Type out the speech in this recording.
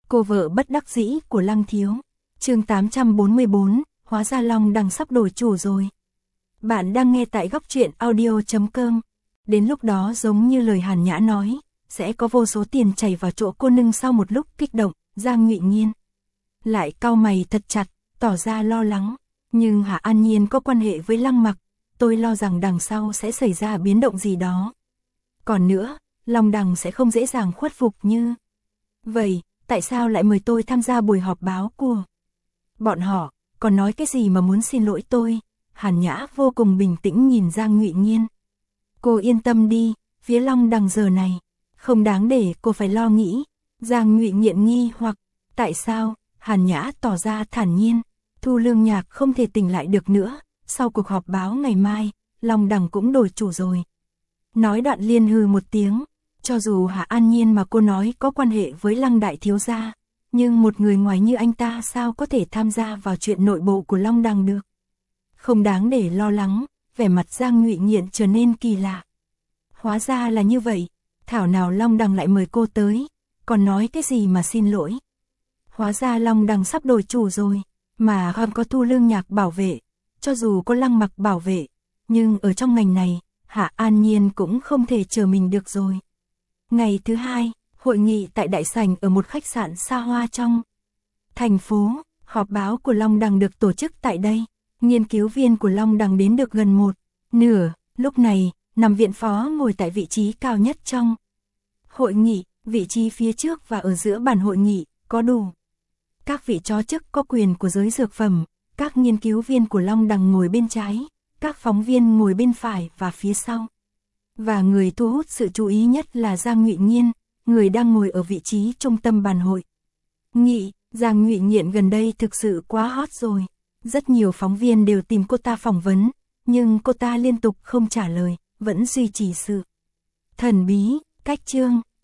Cô vợ bất đắc dĩ của Lăng Thiếu. Chương 844, hóa ra Long Đằng sắp đổi chủ rồi. Bạn đang nghe tại góc truyện audio.com. Đến lúc đó giống như lời Hàn Nhã nói, sẽ có vô số tiền chảy vào chỗ cô nương. Sau một lúc kích động, Giang Ngụy Nhiên lại cau mày thật chặt, tỏ ra lo lắng. Nhưng Hạ An Nhiên có quan hệ với Lăng Mặc, tôi lo rằng đằng sau sẽ xảy ra biến động gì đó. Còn nữa, Long Đằng sẽ không dễ dàng khuất phục như vậy. Tại sao lại mời tôi tham gia buổi họp báo của bọn họ, còn nói cái gì mà muốn xin lỗi tôi? Hàn Nhã vô cùng bình tĩnh nhìn Giang Ngụy Nhiên. Cô yên tâm đi, phía Long Đằng giờ này không đáng để cô phải lo nghĩ. Giang Ngụy Nhiên nghi hoặc, tại sao? Hàn Nhã tỏ ra thản nhiên. Thu Lương Nhạc không thể tỉnh lại được nữa, sau cuộc họp báo ngày mai, Long Đằng cũng đổi chủ rồi. Nói đoạn liên hừ một tiếng. Cho dù Hạ An Nhiên mà cô nói có quan hệ với Lăng đại thiếu gia, nhưng một người ngoài như anh ta sao có thể tham gia vào chuyện nội bộ của Long Đằng được? Không đáng để lo lắng. Vẻ mặt Giang Ngụy Nhiên trở nên kỳ lạ. Hóa ra là như vậy, thảo nào Long Đằng lại mời cô tới, còn nói cái gì mà xin lỗi. Hóa ra Long Đằng sắp đổi chủ rồi, mà còn có Thu Lương Nhạc bảo vệ. Cho dù có Lăng Mặc bảo vệ, nhưng ở trong ngành này, Hạ An Nhiên cũng không thể chờ mình được rồi. Ngày thứ hai, hội nghị tại đại sảnh ở một khách sạn xa hoa trong thành phố. Họp báo của Long Đằng được tổ chức tại đây. Nghiên cứu viên của Long Đằng đến được gần một nửa. Lúc này, Nằm Viện Phó ngồi tại vị trí cao nhất trong hội nghị. Vị trí phía trước và ở giữa bàn hội nghị có đủ các vị chó chức có quyền của giới dược phẩm. Các nghiên cứu viên của Long Đằng ngồi bên trái, các phóng viên ngồi bên phải và phía sau. Và người thu hút sự chú ý nhất là Giang Ngụy Nhiên, người đang ngồi ở vị trí trung tâm bàn hội nghị. Giang Ngụy Nhiên gần đây thực sự quá hot rồi. Rất nhiều phóng viên đều tìm cô ta phỏng vấn, nhưng cô ta liên tục không trả lời, vẫn duy trì sự thần bí. Cách chương